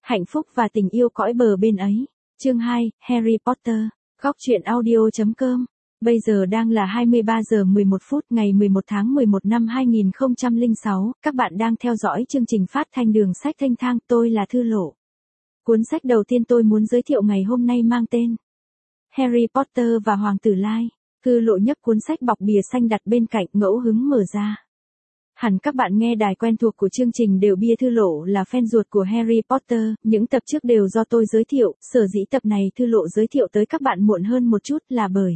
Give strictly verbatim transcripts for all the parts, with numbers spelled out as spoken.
Hạnh phúc và tình yêu cõi bờ bên ấy. Chương hai, Harry Potter. Góc truyện audio chấm com. Bây giờ đang là hai mươi ba giờ mười một phút ngày mười một tháng mười một năm hai nghìn không trăm lẻ sáu. Các bạn đang theo dõi chương trình phát thanh Đường Sách Thanh Thang. Tôi là Thư Lộ. Cuốn sách đầu tiên tôi muốn giới thiệu ngày hôm nay mang tên Harry Potter và Hoàng tử Lai. Thư Lộ nhấc cuốn sách bọc bìa xanh đặt bên cạnh, ngẫu hứng mở ra. Hẳn các bạn nghe đài quen thuộc của chương trình đều biết Thư Lộ là fan ruột của Harry Potter, những tập trước đều do tôi giới thiệu, sở dĩ tập này Thư Lộ giới thiệu tới các bạn muộn hơn một chút là bởi.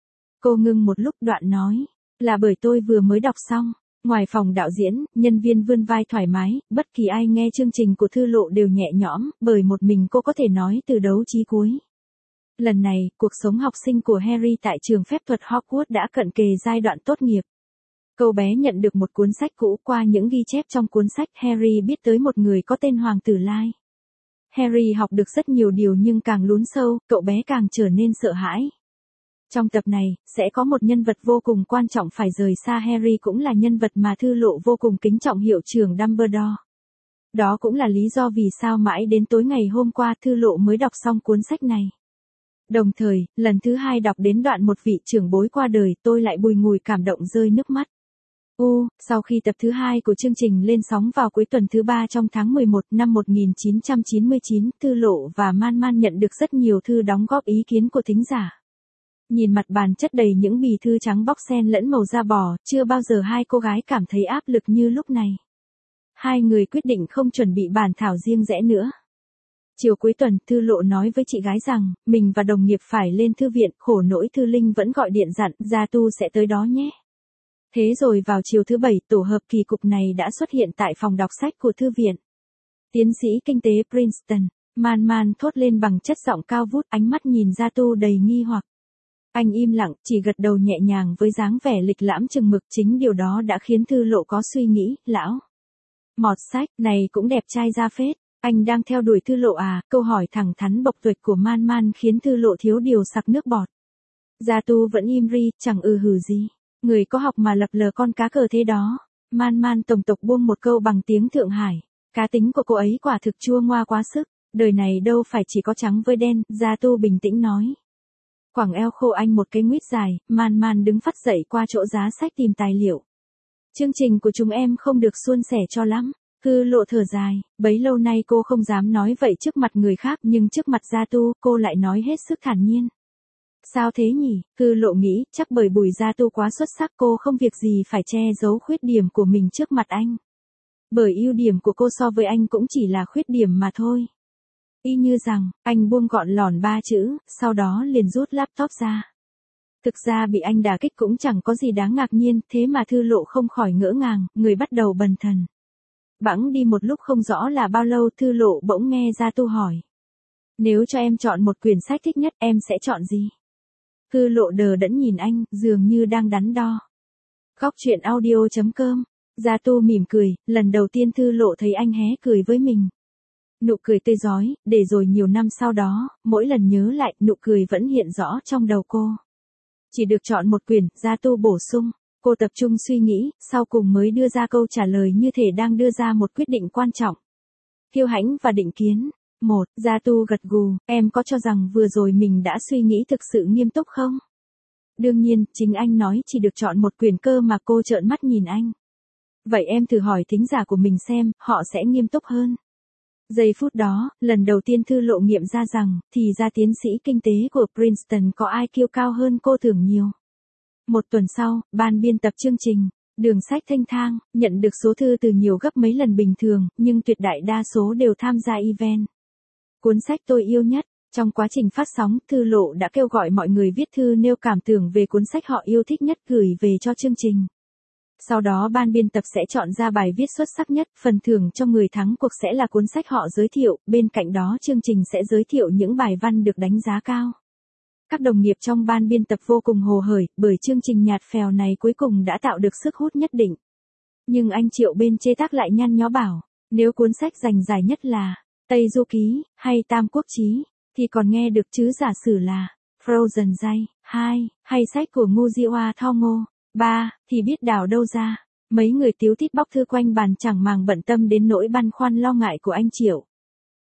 Cô ngưng một lúc đoạn nói, là bởi tôi vừa mới đọc xong. Ngoài phòng đạo diễn, nhân viên vươn vai thoải mái, bất kỳ ai nghe chương trình của Thư Lộ đều nhẹ nhõm, bởi một mình cô có thể nói từ đầu chí cuối. Lần này, cuộc sống học sinh của Harry tại trường phép thuật Hogwarts đã cận kề giai đoạn tốt nghiệp. Cậu bé nhận được một cuốn sách cũ, qua những ghi chép trong cuốn sách Harry biết tới một người có tên Hoàng tử Lai. Harry học được rất nhiều điều nhưng càng lún sâu, cậu bé càng trở nên sợ hãi. Trong tập này, sẽ có một nhân vật vô cùng quan trọng phải rời xa Harry, cũng là nhân vật mà Thư Lộ vô cùng kính trọng, hiệu trưởng Dumbledore. Đó cũng là lý do vì sao mãi đến tối ngày hôm qua Thư Lộ mới đọc xong cuốn sách này. Đồng thời, lần thứ hai đọc đến đoạn một vị trưởng bối qua đời, tôi lại bùi ngùi cảm động rơi nước mắt. U, sau khi tập thứ hai của chương trình lên sóng vào cuối tuần thứ ba trong tháng mười một năm một nghìn chín trăm chín mươi chín, Thư Lộ và Man Man nhận được rất nhiều thư đóng góp ý kiến của thính giả. Nhìn mặt bàn chất đầy những bì thư trắng bóc xen lẫn màu da bò, chưa bao giờ hai cô gái cảm thấy áp lực như lúc này. Hai người quyết định không chuẩn bị bản thảo riêng rẽ nữa. Chiều cuối tuần, Thư Lộ nói với chị gái rằng, mình và đồng nghiệp phải lên thư viện, khổ nỗi Thư Linh vẫn gọi điện dặn, Gia Tu sẽ tới đó nhé. Thế rồi vào chiều thứ bảy, tổ hợp kỳ cục này đã xuất hiện tại phòng đọc sách của thư viện. Tiến sĩ kinh tế Princeton, Man Man thốt lên bằng chất giọng cao vút, ánh mắt nhìn Gia Tu đầy nghi hoặc. Anh im lặng, chỉ gật đầu nhẹ nhàng với dáng vẻ lịch lãm chừng mực, chính điều đó đã khiến Thư Lộ có suy nghĩ, lão. Mọt sách, này cũng đẹp trai ra phết, anh đang theo đuổi Thư Lộ à, câu hỏi thẳng thắn bộc tuệch của Man Man khiến Thư Lộ thiếu điều sặc nước bọt. Gia Tu vẫn im ri, chẳng ừ hử gì. Người có học mà lập lờ con cá cờ thế đó. Man Man tổng tục buông một câu bằng tiếng Thượng Hải. Cá tính của cô ấy quả thực chua ngoa quá sức. Đời này đâu phải chỉ có trắng với đen, Gia Tu bình tĩnh nói. Quẳng eo khô anh một cái nguyết dài, Man Man đứng phắt dậy qua chỗ giá sách tìm tài liệu. Chương trình của chúng em không được suôn sẻ cho lắm. Thư Lộ thở dài, bấy lâu nay cô không dám nói vậy trước mặt người khác, nhưng trước mặt Gia Tu, cô lại nói hết sức thản nhiên. Sao thế nhỉ? Thư Lộ nghĩ, chắc bởi Bùi Gia Tu quá xuất sắc, cô không việc gì phải che giấu khuyết điểm của mình trước mặt anh. Bởi ưu điểm của cô so với anh cũng chỉ là khuyết điểm mà thôi. Y như rằng, anh buông gọn lỏn ba chữ, sau đó liền rút laptop ra. Thực ra bị anh đả kích cũng chẳng có gì đáng ngạc nhiên, thế mà Thư Lộ không khỏi ngỡ ngàng, người bắt đầu bần thần. Bẵng đi một lúc không rõ là bao lâu, Thư Lộ bỗng nghe Gia Tu hỏi. Nếu cho em chọn một quyển sách thích nhất, em sẽ chọn gì? Thư Lộ đờ đẫn nhìn anh, dường như đang đắn đo. Góc truyện audio chấm com. Gia Tu mỉm cười, lần đầu tiên Thư Lộ thấy anh hé cười với mình. Nụ cười tươi rói, để rồi nhiều năm sau đó, mỗi lần nhớ lại, nụ cười vẫn hiện rõ trong đầu cô. Chỉ được chọn một quyển, Gia Tu bổ sung. Cô tập trung suy nghĩ, sau cùng mới đưa ra câu trả lời như thể đang đưa ra một quyết định quan trọng. Kiêu hãnh và định kiến. Một, Gia Tu gật gù, em có cho rằng vừa rồi mình đã suy nghĩ thực sự nghiêm túc không? Đương nhiên, chính anh nói chỉ được chọn một quyển cơ mà. Cô trợn mắt nhìn anh. Vậy em thử hỏi thính giả của mình xem, họ sẽ nghiêm túc hơn. Giây phút đó, lần đầu tiên Thư Lộ nghiệm ra rằng, thì ra tiến sĩ kinh tế của Princeton có i kiu cao hơn cô tưởng nhiều. Một tuần sau, ban biên tập chương trình Đường Sách Thanh Thang nhận được số thư từ nhiều gấp mấy lần bình thường, nhưng tuyệt đại đa số đều tham gia event. Cuốn sách tôi yêu nhất. Trong quá trình phát sóng, Thư Lộ đã kêu gọi mọi người viết thư nêu cảm tưởng về cuốn sách họ yêu thích nhất gửi về cho chương trình. Sau đó ban biên tập sẽ chọn ra bài viết xuất sắc nhất, phần thưởng cho người thắng cuộc sẽ là cuốn sách họ giới thiệu, bên cạnh đó chương trình sẽ giới thiệu những bài văn được đánh giá cao. Các đồng nghiệp trong ban biên tập vô cùng hồ hởi, bởi chương trình nhạt phèo này cuối cùng đã tạo được sức hút nhất định. Nhưng anh Triệu bên chế tác lại nhăn nhó bảo, nếu cuốn sách giành giải nhất là Tây Du Ký, hay Tam Quốc Chí, thì còn nghe được chứ giả sử là Frozen Jay, hai, hay sách của Ngu Diwa Thao Ngô, ba, thì biết đào đâu ra. Mấy người tíu tít bóc thư quanh bàn chẳng màng bận tâm đến nỗi băn khoăn lo ngại của anh Triệu.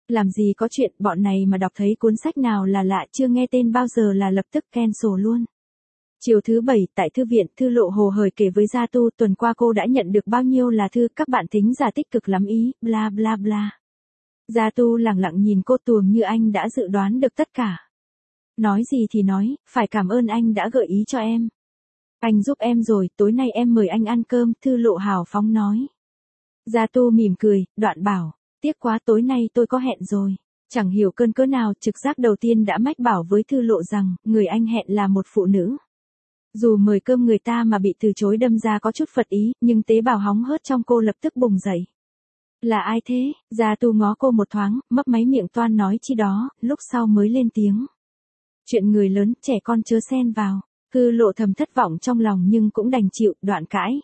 Làm gì có chuyện, bọn này mà đọc thấy cuốn sách nào là lạ chưa nghe tên bao giờ là lập tức cancel luôn. Chiều thứ bảy, tại thư viện, Thư Lộ hồ hởi kể với Gia Tu, tuần qua cô đã nhận được bao nhiêu là thư, các bạn thính giả tích cực lắm ý, bla bla bla. Gia Tu lẳng lặng nhìn cô, tuồng như anh đã dự đoán được tất cả. Nói gì thì nói, phải cảm ơn anh đã gợi ý cho em. Anh giúp em rồi, tối nay em mời anh ăn cơm, Thư Lộ hào phóng nói. Gia Tu mỉm cười, đoạn bảo, tiếc quá tối nay tôi có hẹn rồi. Chẳng hiểu cơn cớ nào, trực giác đầu tiên đã mách bảo với Thư Lộ rằng, người anh hẹn là một phụ nữ. Dù mời cơm người ta mà bị từ chối đâm ra có chút phật ý, nhưng tế bào hóng hớt trong cô lập tức bùng dậy. Là ai thế? Gia Tu ngó cô một thoáng, mấp máy miệng toan nói chi đó, lúc sau mới lên tiếng. Chuyện người lớn, trẻ con chớ xen vào. Thư Lộ thầm thất vọng trong lòng nhưng cũng đành chịu, đoạn cãi.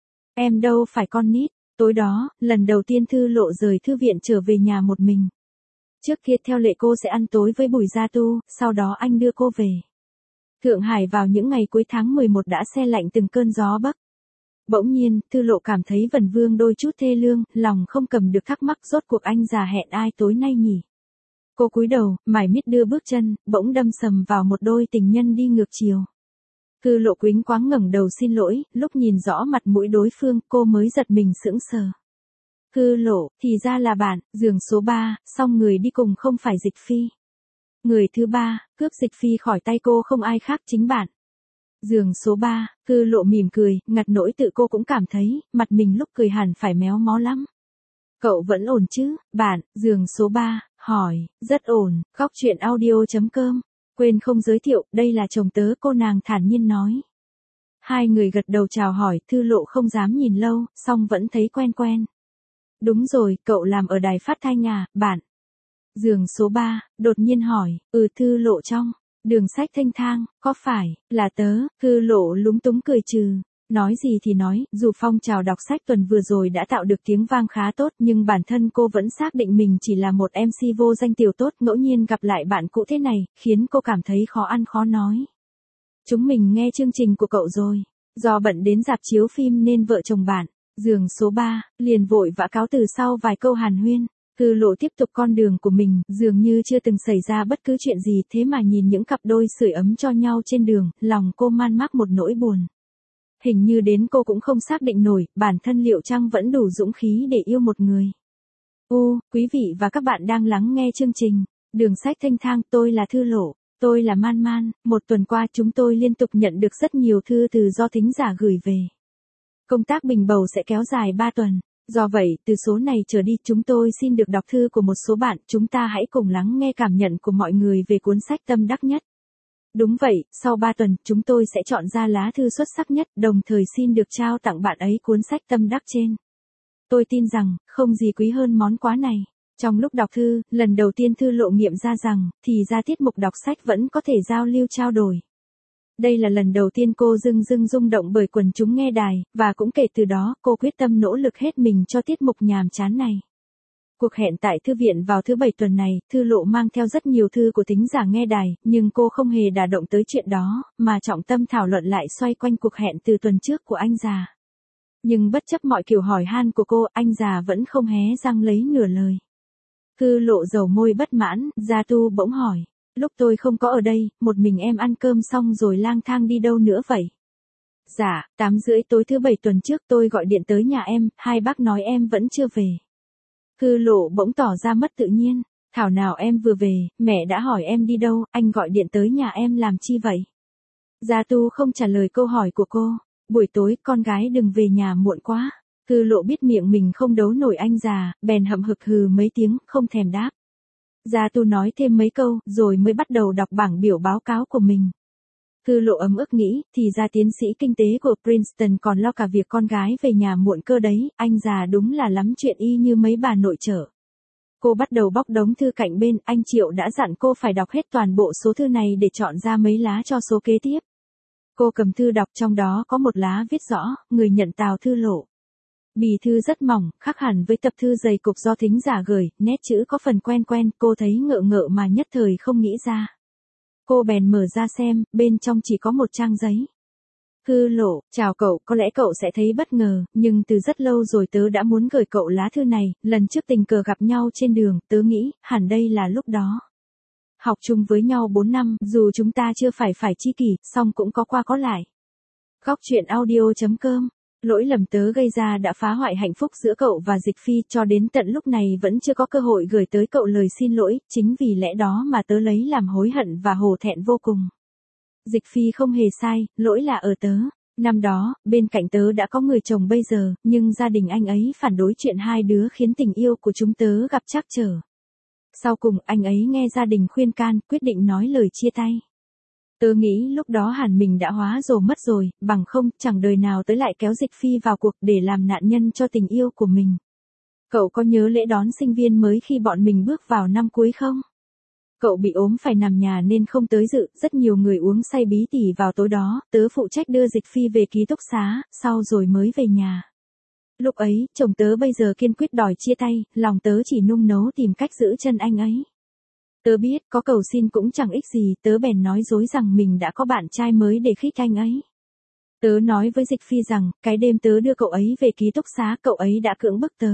Em đâu phải con nít. Tối đó, lần đầu tiên Thư Lộ rời thư viện trở về nhà một mình. Trước kia theo lệ cô sẽ ăn tối với Bùi Gia Tu, sau đó anh đưa cô về. Thượng Hải vào những ngày cuối tháng mười một đã se lạnh từng cơn gió bắc. Bỗng nhiên, Thư Lộ cảm thấy Vân Vương đôi chút thê lương, lòng không cầm được thắc mắc rốt cuộc anh già hẹn ai tối nay nhỉ. Cô cúi đầu, mải miết đưa bước chân, bỗng đâm sầm vào một đôi tình nhân đi ngược chiều. Thư Lộ quĩnh quáng ngẩng đầu xin lỗi, lúc nhìn rõ mặt mũi đối phương, cô mới giật mình sững sờ. Thư Lộ, thì ra là bạn, giường số ba, song người đi cùng không phải Dịch Phi. Người thứ ba, cướp Dịch Phi khỏi tay cô không ai khác chính bạn. Giường số ba, Thư Lộ mỉm cười, ngặt nỗi tự cô cũng cảm thấy, mặt mình lúc cười hẳn phải méo mó lắm. Cậu vẫn ổn chứ, bạn, giường số ba, hỏi, rất ổn, khóc chuyện audio chấm com. Quên không giới thiệu, đây là chồng tớ, cô nàng thản nhiên nói. Hai người gật đầu chào hỏi, Thư Lộ không dám nhìn lâu, song vẫn thấy quen quen. Đúng rồi, cậu làm ở đài phát thanh à, bạn. Giường số ba, đột nhiên hỏi, ừ Thư Lộ trong, đường sách thanh thang, có phải, là tớ, Thư Lộ lúng túng cười trừ. Nói gì thì nói, dù phong trào đọc sách tuần vừa rồi đã tạo được tiếng vang khá tốt nhưng bản thân cô vẫn xác định mình chỉ là một em xê vô danh tiểu tốt, ngẫu nhiên gặp lại bạn cũ thế này, khiến cô cảm thấy khó ăn khó nói. Chúng mình nghe chương trình của cậu rồi, do bận đến rạp chiếu phim nên vợ chồng bạn, giường số ba, liền vội vã cáo từ sau vài câu hàn huyên. Thư Lộ tiếp tục con đường của mình, dường như chưa từng xảy ra bất cứ chuyện gì, thế mà nhìn những cặp đôi sưởi ấm cho nhau trên đường, lòng cô man mác một nỗi buồn. Hình như đến cô cũng không xác định nổi, bản thân liệu chăng vẫn đủ dũng khí để yêu một người. U, quý vị và các bạn đang lắng nghe chương trình Đường sách thanh thang, tôi là Thư Lộ, tôi là Man Man. Một tuần qua chúng tôi liên tục nhận được rất nhiều thư từ do thính giả gửi về. Công tác bình bầu sẽ kéo dài ba tuần. Do vậy, từ số này trở đi chúng tôi xin được đọc thư của một số bạn, chúng ta hãy cùng lắng nghe cảm nhận của mọi người về cuốn sách tâm đắc nhất. Đúng vậy, sau ba tuần, chúng tôi sẽ chọn ra lá thư xuất sắc nhất, đồng thời xin được trao tặng bạn ấy cuốn sách tâm đắc trên. Tôi tin rằng, không gì quý hơn món quà này. Trong lúc đọc thư, lần đầu tiên Thư Lộ nghiệm ra rằng, thì ra tiết mục đọc sách vẫn có thể giao lưu trao đổi. Đây là lần đầu tiên cô dưng dưng rung động bởi quần chúng nghe đài, và cũng kể từ đó, cô quyết tâm nỗ lực hết mình cho tiết mục nhàm chán này. Cuộc hẹn tại thư viện vào thứ bảy tuần này, Thư Lộ mang theo rất nhiều thư của thính giả nghe đài, nhưng cô không hề đả động tới chuyện đó, mà trọng tâm thảo luận lại xoay quanh cuộc hẹn từ tuần trước của anh già. Nhưng bất chấp mọi kiểu hỏi han của cô, anh già vẫn không hé răng lấy nửa lời. Thư Lộ dầu môi bất mãn, Gia Tu bỗng hỏi, lúc tôi không có ở đây, một mình em ăn cơm xong rồi lang thang đi đâu nữa vậy? Dạ, tám rưỡi tối thứ bảy tuần trước tôi gọi điện tới nhà em, hai bác nói em vẫn chưa về. Thư Lộ bỗng tỏ ra mất tự nhiên, thảo nào em vừa về, mẹ đã hỏi em đi đâu, anh gọi điện tới nhà em làm chi vậy? Gia Tu không trả lời câu hỏi của cô, buổi tối con gái đừng về nhà muộn quá. Thư Lộ biết miệng mình không đấu nổi anh già, bèn hậm hực hừ mấy tiếng, không thèm đáp. Gia Tu nói thêm mấy câu, rồi mới bắt đầu đọc bảng biểu báo cáo của mình. Thư Lộ ấm ức nghĩ, thì ra tiến sĩ kinh tế của Princeton còn lo cả việc con gái về nhà muộn cơ đấy, anh già đúng là lắm chuyện y như mấy bà nội trợ. Cô bắt đầu bóc đống thư cạnh bên, anh Triệu đã dặn cô phải đọc hết toàn bộ số thư này để chọn ra mấy lá cho số kế tiếp. Cô cầm thư đọc, trong đó có một lá viết rõ, người nhận Tào Thư Lộ. Bì thư rất mỏng, khác hẳn với tập thư dày cục do thính giả gửi, nét chữ có phần quen quen, cô thấy ngợ ngợ mà nhất thời không nghĩ ra. Cô bèn mở ra xem, bên trong chỉ có một trang giấy. Thư Lộ, chào cậu, có lẽ cậu sẽ thấy bất ngờ, nhưng từ rất lâu rồi tớ đã muốn gửi cậu lá thư này, lần trước tình cờ gặp nhau trên đường, tớ nghĩ, hẳn đây là lúc đó. Học chung với nhau bốn năm, dù chúng ta chưa phải phải tri kỷ, song cũng có qua có lại. Góc truyện audio chấm com. Lỗi lầm tớ gây ra đã phá hoại hạnh phúc giữa cậu và Dịch Phi, cho đến tận lúc này vẫn chưa có cơ hội gửi tới cậu lời xin lỗi, chính vì lẽ đó mà tớ lấy làm hối hận và hổ thẹn vô cùng. Dịch Phi không hề sai, lỗi là ở tớ. Năm đó, bên cạnh tớ đã có người chồng bây giờ, nhưng gia đình anh ấy phản đối chuyện hai đứa khiến tình yêu của chúng tớ gặp trắc trở. Sau cùng, anh ấy nghe gia đình khuyên can, quyết định nói lời chia tay. Tớ nghĩ lúc đó hẳn mình đã hóa rồ mất rồi, bằng không, chẳng đời nào tớ lại kéo Dịch Phi vào cuộc để làm nạn nhân cho tình yêu của mình. Cậu có nhớ lễ đón sinh viên mới khi bọn mình bước vào năm cuối không? Cậu bị ốm phải nằm nhà nên không tới dự, rất nhiều người uống say bí tỉ vào tối đó, tớ phụ trách đưa Dịch Phi về ký túc xá, sau rồi mới về nhà. Lúc ấy, chồng tớ bây giờ kiên quyết đòi chia tay, lòng tớ chỉ nung nấu tìm cách giữ chân anh ấy. Tớ biết, có cầu xin cũng chẳng ích gì, tớ bèn nói dối rằng mình đã có bạn trai mới để khích anh ấy. Tớ nói với Dịch Phi rằng, cái đêm tớ đưa cậu ấy về ký túc xá, cậu ấy đã cưỡng bức tớ.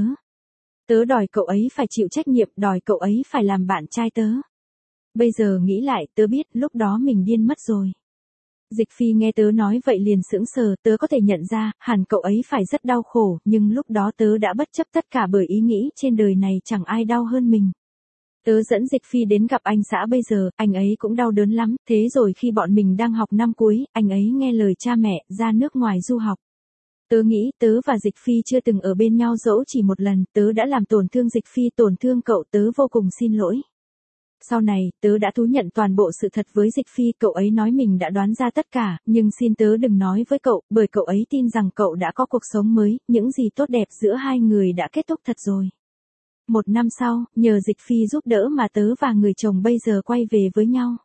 Tớ đòi cậu ấy phải chịu trách nhiệm, đòi cậu ấy phải làm bạn trai tớ. Bây giờ nghĩ lại, tớ biết, lúc đó mình điên mất rồi. Dịch Phi nghe tớ nói vậy liền sững sờ, tớ có thể nhận ra, hẳn cậu ấy phải rất đau khổ, nhưng lúc đó tớ đã bất chấp tất cả bởi ý nghĩ trên đời này chẳng ai đau hơn mình. Tớ dẫn Dịch Phi đến gặp anh xã bây giờ, anh ấy cũng đau đớn lắm, thế rồi khi bọn mình đang học năm cuối, anh ấy nghe lời cha mẹ, ra nước ngoài du học. Tớ nghĩ, tớ và Dịch Phi chưa từng ở bên nhau dẫu chỉ một lần, tớ đã làm tổn thương Dịch Phi, tổn thương cậu, tớ vô cùng xin lỗi. Sau này, tớ đã thú nhận toàn bộ sự thật với Dịch Phi, cậu ấy nói mình đã đoán ra tất cả, nhưng xin tớ đừng nói với cậu, bởi cậu ấy tin rằng cậu đã có cuộc sống mới, những gì tốt đẹp giữa hai người đã kết thúc thật rồi. Một năm sau, nhờ Dịch Phi giúp đỡ mà tớ và người chồng bây giờ quay về với nhau.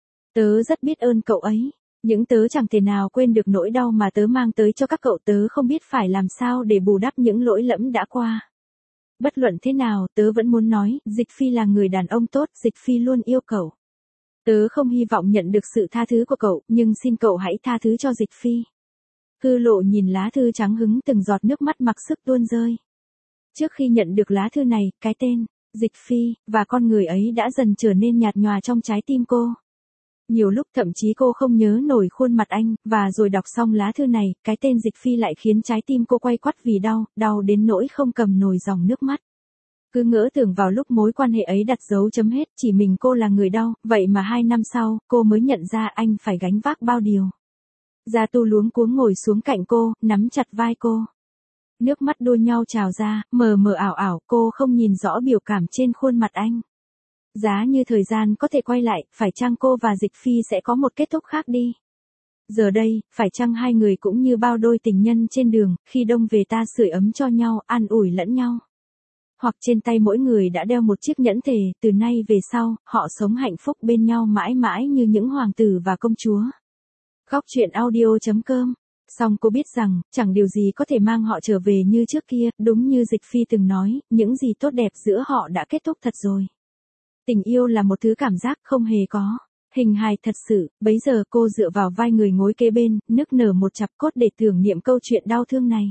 Tớ rất biết ơn cậu ấy, những tớ chẳng thể nào quên được nỗi đau mà tớ mang tới cho các cậu, tớ không biết phải làm sao để bù đắp những lỗi lẫm đã qua. Bất luận thế nào, tớ vẫn muốn nói, Dịch Phi là người đàn ông tốt, Dịch Phi luôn yêu cậu. Tớ không hy vọng nhận được sự tha thứ của cậu, nhưng xin cậu hãy tha thứ cho Dịch Phi. Thư Lộ nhìn lá thư trắng hứng, từng giọt nước mắt mặc sức tuôn rơi. Trước khi nhận được lá thư này, cái tên, Dịch Phi, và con người ấy đã dần trở nên nhạt nhòa trong trái tim cô. Nhiều lúc thậm chí cô không nhớ nổi khuôn mặt anh, và rồi đọc xong lá thư này, cái tên Dịch Phi lại khiến trái tim cô quay quắt vì đau, đau đến nỗi không cầm nổi dòng nước mắt. Cứ ngỡ tưởng vào lúc mối quan hệ ấy đặt dấu chấm hết, chỉ mình cô là người đau, vậy mà hai năm sau, cô mới nhận ra anh phải gánh vác bao điều. Gia Tu luống cuống ngồi xuống cạnh cô, nắm chặt vai cô. Nước mắt đua nhau trào ra, mờ mờ ảo ảo, cô không nhìn rõ biểu cảm trên khuôn mặt anh. Giá như thời gian có thể quay lại, phải chăng cô và Dịch Phi sẽ có một kết thúc khác đi? Giờ đây, phải chăng hai người cũng như bao đôi tình nhân trên đường, khi đông về ta sưởi ấm cho nhau, an ủi lẫn nhau? Hoặc trên tay mỗi người đã đeo một chiếc nhẫn thề, từ nay về sau, họ sống hạnh phúc bên nhau mãi mãi như những hoàng tử và công chúa. Góc truyện audio chấm com. Song cô biết rằng, chẳng điều gì có thể mang họ trở về như trước kia, đúng như Dịch Phi từng nói, những gì tốt đẹp giữa họ đã kết thúc thật rồi. Tình yêu là một thứ cảm giác không hề có hình hài thật sự, bấy giờ cô dựa vào vai người ngồi kế bên, nức nở một chặp cốt để tưởng niệm câu chuyện đau thương này.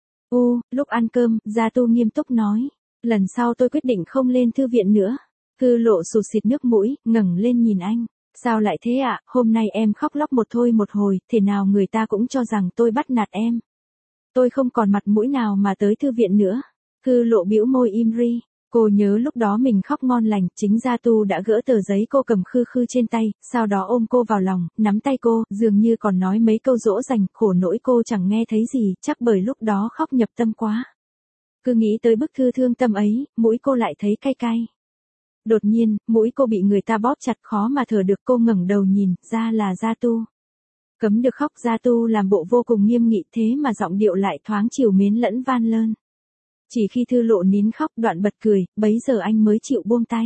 U, lúc ăn cơm, Gia Tu nghiêm túc nói, lần sau tôi quyết định không lên thư viện nữa. Thư Lộ sụt xịt nước mũi, ngẩng lên nhìn anh. Sao lại thế ạ, à? Hôm nay em khóc lóc một thôi một hồi, thế nào người ta cũng cho rằng tôi bắt nạt em. Tôi không còn mặt mũi nào mà tới thư viện nữa. Thư Lộ bĩu môi im ri. Cô nhớ lúc đó mình khóc ngon lành, chính Gia Tu đã gỡ tờ giấy cô cầm khư khư trên tay, sau đó ôm cô vào lòng, nắm tay cô, dường như còn nói mấy câu dỗ dành, khổ nỗi cô chẳng nghe thấy gì, chắc bởi lúc đó khóc nhập tâm quá. Cứ nghĩ tới bức thư thương tâm ấy, mũi cô lại thấy cay cay. Đột nhiên, mũi cô bị người ta bóp chặt khó mà thở được, cô ngẩng đầu nhìn, ra là Gia Tu. Cấm được khóc, Gia Tu làm bộ vô cùng nghiêm nghị thế mà giọng điệu lại thoáng trìu mến lẫn van lơn. Chỉ khi Thư Lộ nín khóc đoạn bật cười, bấy giờ anh mới chịu buông tay.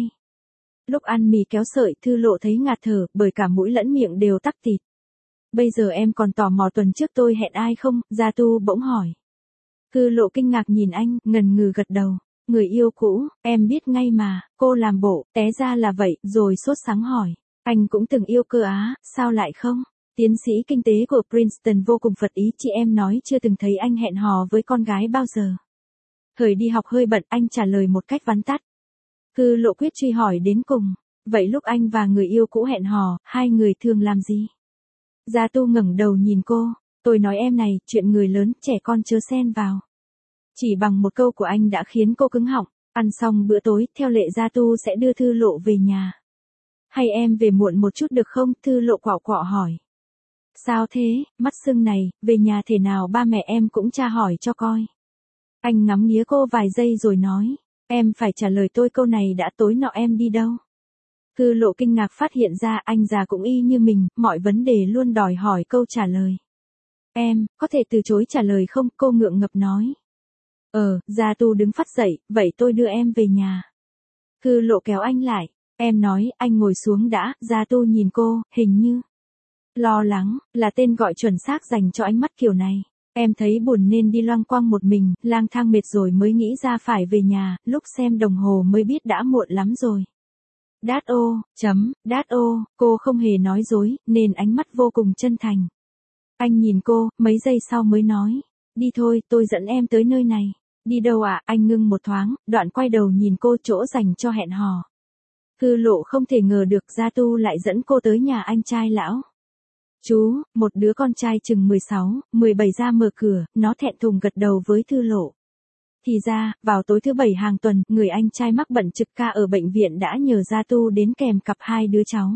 Lúc ăn mì kéo sợi, Thư Lộ thấy ngạt thở, bởi cả mũi lẫn miệng đều tắc tịt. Bây giờ em còn tò mò tuần trước tôi hẹn ai không? Gia Tu bỗng hỏi. Thư Lộ kinh ngạc nhìn anh, ngần ngừ gật đầu. Người yêu cũ, em biết ngay mà, cô làm bộ, té ra là vậy, rồi sốt sắng hỏi. Anh cũng từng yêu cơ á, sao lại không? Tiến sĩ kinh tế của Princeton vô cùng phật ý, chị em nói chưa từng thấy anh hẹn hò với con gái bao giờ. Thời đi học hơi bận, anh trả lời một cách vắn tắt. Thư Lộ quyết truy hỏi đến cùng. Vậy lúc anh và người yêu cũ hẹn hò, hai người thường làm gì? Gia Tu ngẩng đầu nhìn cô. Tôi nói em này, chuyện người lớn, trẻ con chớ xen vào. Chỉ bằng một câu của anh đã khiến cô cứng họng. Ăn xong bữa tối, theo lệ Gia Tu sẽ đưa Thư Lộ về nhà. Hay em về muộn một chút được không? Thư Lộ quạo quọ hỏi. Sao thế, mắt sưng này, về nhà thể nào ba mẹ em cũng tra hỏi cho coi. Anh ngắm nghía cô vài giây rồi nói. Em phải trả lời tôi câu này đã, tối nọ em đi đâu? Thư Lộ kinh ngạc phát hiện ra anh già cũng y như mình, mọi vấn đề luôn đòi hỏi câu trả lời. Em, có thể từ chối trả lời không? Cô ngượng ngập nói. Ờ, Gia Tu đứng phắt dậy, vậy tôi đưa em về nhà. Thư Lộ kéo anh lại. Em nói, anh ngồi xuống đã. Gia Tu nhìn cô, hình như lo lắng, là tên gọi chuẩn xác dành cho ánh mắt kiểu này. Em thấy buồn nên đi loanh quanh một mình, lang thang mệt rồi mới nghĩ ra phải về nhà, lúc xem đồng hồ mới biết đã muộn lắm rồi. Đát ô, chấm, đát ô, cô không hề nói dối, nên ánh mắt vô cùng chân thành. Anh nhìn cô, mấy giây sau mới nói. Đi thôi, tôi dẫn em tới nơi này. Đi đâu ạ? À? Anh ngưng một thoáng, đoạn quay đầu nhìn cô chỗ dành cho hẹn hò. Thư Lộ không thể ngờ được Gia Tu lại dẫn cô tới nhà anh trai lão. Chú, một đứa con trai chừng mười sáu, mười bảy ra mở cửa, nó thẹn thùng gật đầu với Thư Lộ. Thì ra, vào tối thứ bảy hàng tuần, người anh trai mắc bệnh trực ca ở bệnh viện đã nhờ Gia Tu đến kèm cặp hai đứa cháu.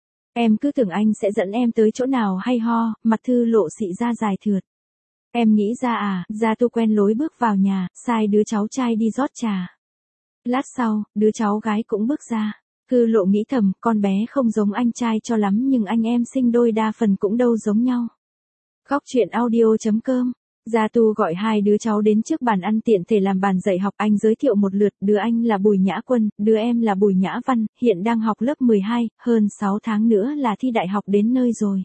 Em cứ tưởng anh sẽ dẫn em tới chỗ nào hay ho, mặt Thư Lộ xị ra dài thượt. Em nghĩ ra à, Gia Tu quen lối bước vào nhà, sai đứa cháu trai đi rót trà. Lát sau, đứa cháu gái cũng bước ra. Thư Lộ nghĩ thầm, con bé không giống anh trai cho lắm nhưng anh em sinh đôi đa phần cũng đâu giống nhau. Góc truyện audio chấm com. Gia Tu gọi hai đứa cháu đến trước bàn ăn tiện thể làm bàn dạy học. Anh giới thiệu một lượt, đứa anh là Bùi Nhã Quân, đứa em là Bùi Nhã Văn, hiện đang học lớp mười hai, hơn sáu tháng nữa là thi đại học đến nơi rồi.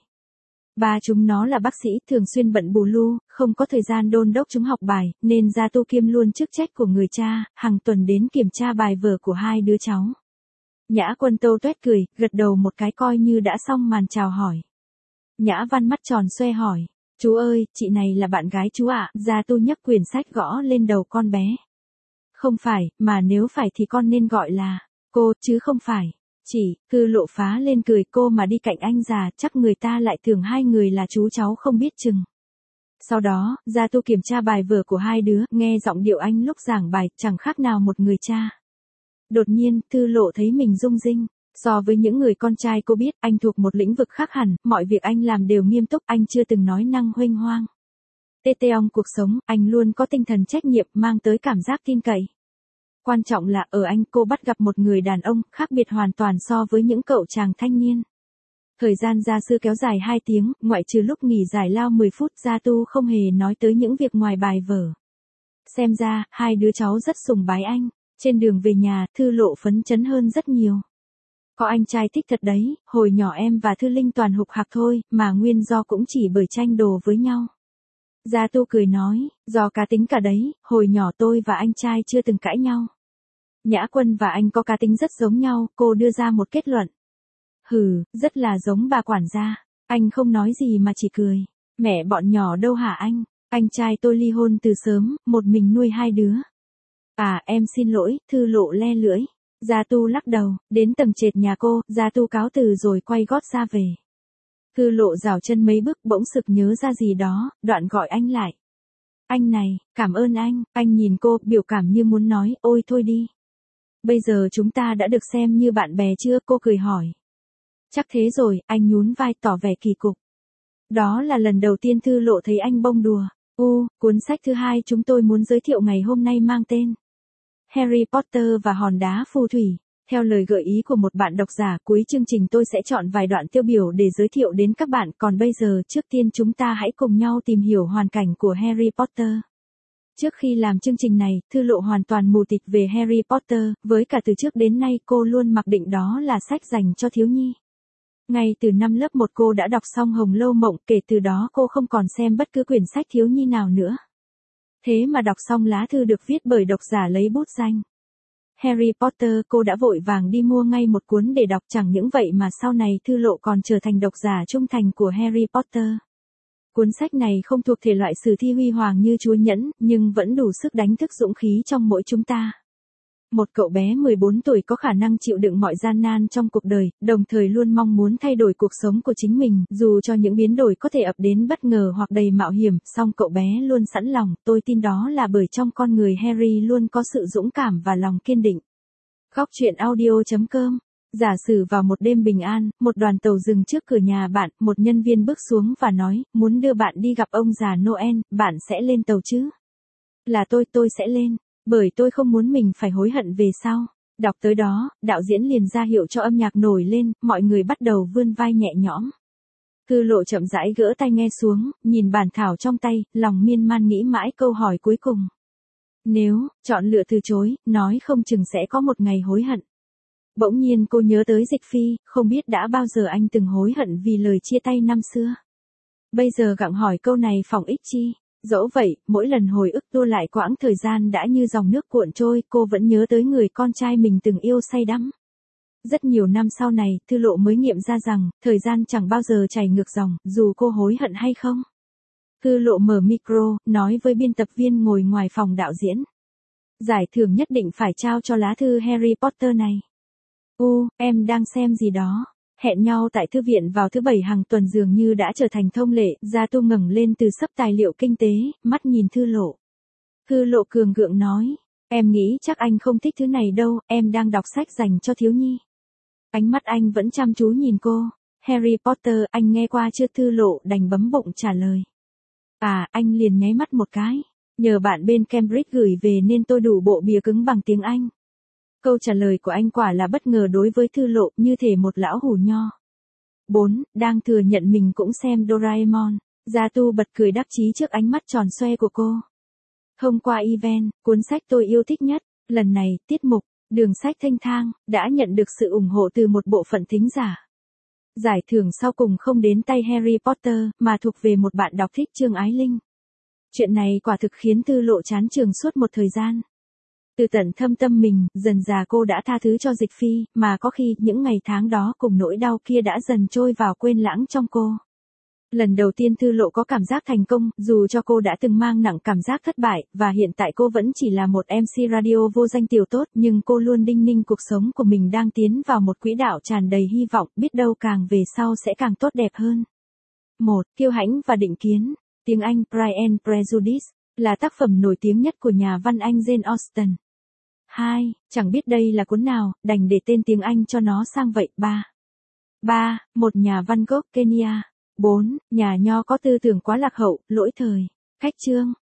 Ba chúng nó là bác sĩ, thường xuyên bận bù lu, không có thời gian đôn đốc chúng học bài, nên Gia Tu kiêm luôn chức trách của người cha, hàng tuần đến kiểm tra bài vở của hai đứa cháu. Nhã Quân tâu tuét cười, gật đầu một cái coi như đã xong màn chào hỏi. Nhã Văn mắt tròn xoe hỏi. Chú ơi, chị này là bạn gái chú ạ. À? Gia Tu nhấc quyển sách gõ lên đầu con bé. Không phải, mà nếu phải thì con nên gọi là cô, chứ không phải. Chỉ, Thư Lộ phá lên cười, cô mà đi cạnh anh già, chắc người ta lại tưởng hai người là chú cháu không biết chừng. Sau đó, Gia Tu kiểm tra bài vở của hai đứa, nghe giọng điệu anh lúc giảng bài, chẳng khác nào một người cha. Đột nhiên, Thư Lộ thấy mình rung rinh. So với những người con trai cô biết, anh thuộc một lĩnh vực khác hẳn, mọi việc anh làm đều nghiêm túc, anh chưa từng nói năng huênh hoang. Tê tê ong cuộc sống, anh luôn có tinh thần trách nhiệm, mang tới cảm giác tin cậy. Quan trọng là ở anh cô bắt gặp một người đàn ông, khác biệt hoàn toàn so với những cậu chàng thanh niên. Thời gian gia sư kéo dài hai tiếng, ngoại trừ lúc nghỉ giải lao mười phút, Gia Tu không hề nói tới những việc ngoài bài vở. Xem ra, hai đứa cháu rất sùng bái anh. Trên đường về nhà, Thư Lộ phấn chấn hơn rất nhiều. Có anh trai thích thật đấy, hồi nhỏ em và Thư Linh toàn hục hạc thôi, mà nguyên do cũng chỉ bởi tranh đồ với nhau. Gia Tu cười nói, do cá tính cả đấy, hồi nhỏ tôi và anh trai chưa từng cãi nhau. Nhã Quân và anh có cá tính rất giống nhau, cô đưa ra một kết luận. Hừ, rất là giống bà quản gia. Anh không nói gì mà chỉ cười. Mẹ bọn nhỏ đâu hả anh? Anh trai tôi ly hôn từ sớm, một mình nuôi hai đứa. À, em xin lỗi, Thư Lộ le lưỡi. Gia Tu lắc đầu, đến tầng trệt nhà cô, Gia Tu cáo từ rồi quay gót ra về. Thư Lộ rảo chân mấy bước, bỗng sực nhớ ra gì đó, đoạn gọi anh lại. Anh này, cảm ơn anh. Anh nhìn cô, biểu cảm như muốn nói, ôi thôi đi. Bây giờ chúng ta đã được xem như bạn bè chưa? Cô cười hỏi. Chắc thế rồi, anh nhún vai tỏ vẻ kỳ cục. Đó là lần đầu tiên Thư Lộ thấy anh bông đùa. U, cuốn sách thứ hai chúng tôi muốn giới thiệu ngày hôm nay mang tên Harry Potter và hòn đá phù thủy. Theo lời gợi ý của một bạn độc giả, cuối chương trình tôi sẽ chọn vài đoạn tiêu biểu để giới thiệu đến các bạn, còn bây giờ trước tiên chúng ta hãy cùng nhau tìm hiểu hoàn cảnh của Harry Potter. Trước khi làm chương trình này, Thư Lộ hoàn toàn mù tịt về Harry Potter, với cả từ trước đến nay cô luôn mặc định đó là sách dành cho thiếu nhi. Ngay từ năm lớp một cô đã đọc xong Hồng Lâu Mộng, kể từ đó cô không còn xem bất cứ quyển sách thiếu nhi nào nữa. Thế mà đọc xong lá thư được viết bởi độc giả lấy bút danh Harry Potter, cô đã vội vàng đi mua ngay một cuốn để đọc, chẳng những vậy mà sau này Thư Lộ còn trở thành độc giả trung thành của Harry Potter. Cuốn sách này không thuộc thể loại sử thi huy hoàng như Chúa Nhẫn, nhưng vẫn đủ sức đánh thức dũng khí trong mỗi chúng ta. Một cậu bé mười bốn tuổi có khả năng chịu đựng mọi gian nan trong cuộc đời, đồng thời luôn mong muốn thay đổi cuộc sống của chính mình, dù cho những biến đổi có thể ập đến bất ngờ hoặc đầy mạo hiểm, song cậu bé luôn sẵn lòng, tôi tin đó là bởi trong con người Harry luôn có sự dũng cảm và lòng kiên định. Góc truyện audio chấm com. Giả sử vào một đêm bình an, một đoàn tàu dừng trước cửa nhà bạn, một nhân viên bước xuống và nói, muốn đưa bạn đi gặp ông già Noel, bạn sẽ lên tàu chứ? Là tôi, tôi sẽ lên. Bởi tôi không muốn mình phải hối hận về sau. Đọc tới đó, đạo diễn liền ra hiệu cho âm nhạc nổi lên, mọi người bắt đầu vươn vai nhẹ nhõm. Thư Lộ chậm rãi gỡ tai nghe xuống, nhìn bản thảo trong tay, lòng miên man nghĩ mãi câu hỏi cuối cùng. Nếu, chọn lựa từ chối, nói không chừng sẽ có một ngày hối hận. Bỗng nhiên cô nhớ tới Dịch Phi, không biết đã bao giờ anh từng hối hận vì lời chia tay năm xưa. Bây giờ gặng hỏi câu này phòng ích chi. Dẫu vậy, mỗi lần hồi ức tua lại quãng thời gian đã như dòng nước cuộn trôi, cô vẫn nhớ tới người con trai mình từng yêu say đắm. Rất nhiều năm sau này, Thư Lộ mới nghiệm ra rằng, thời gian chẳng bao giờ chảy ngược dòng, dù cô hối hận hay không. Thư Lộ mở micro, nói với biên tập viên ngồi ngoài phòng đạo diễn. Giải thưởng nhất định phải trao cho lá thư Harry Potter này. U, em đang xem gì đó. Hẹn nhau tại thư viện vào thứ bảy hàng tuần dường như đã trở thành thông lệ, Gia Tu ngẩng lên từ sấp tài liệu kinh tế, mắt nhìn Thư Lộ. Thư Lộ cường gượng nói, em nghĩ chắc anh không thích thứ này đâu, em đang đọc sách dành cho thiếu nhi. Ánh mắt anh vẫn chăm chú nhìn cô. Harry Potter, anh nghe qua chưa? Thư Lộ đành bấm bụng trả lời. À, anh liền nháy mắt một cái. Nhờ bạn bên Cambridge gửi về nên tôi đủ bộ bìa cứng bằng tiếng Anh. Câu trả lời của anh quả là bất ngờ đối với Thư Lộ, như thể một lão hủ nho. bốn. Đang thừa nhận mình cũng xem Doraemon. Gia Tu bật cười đắc chí trước ánh mắt tròn xoe của cô. Thông qua event, cuốn sách tôi yêu thích nhất, lần này, tiết mục, Đường sách thanh thang, đã nhận được sự ủng hộ từ một bộ phận thính giả. Giải thưởng sau cùng không đến tay Harry Potter, mà thuộc về một bạn đọc thích Trương Ái Linh. Chuyện này quả thực khiến Thư Lộ chán trường suốt một thời gian. Từ tận thâm tâm mình, dần dà cô đã tha thứ cho Dịch Phi, mà có khi những ngày tháng đó cùng nỗi đau kia đã dần trôi vào quên lãng trong cô. Lần đầu tiên Thư Lộ có cảm giác thành công, dù cho cô đã từng mang nặng cảm giác thất bại, và hiện tại cô vẫn chỉ là một em xê radio vô danh tiểu tốt, nhưng cô luôn đinh ninh cuộc sống của mình đang tiến vào một quỹ đạo tràn đầy hy vọng, biết đâu càng về sau sẽ càng tốt đẹp hơn. một. Kiêu hãnh và định kiến. Tiếng Anh Pride and Prejudice là tác phẩm nổi tiếng nhất của nhà văn Anh Jane Austen. hai. Chẳng biết đây là cuốn nào, đành để tên tiếng Anh cho nó sang vậy. ba. ba. Một nhà văn gốc Kenya. bốn. Nhà nho có tư tưởng quá lạc hậu, lỗi thời. Khách chương.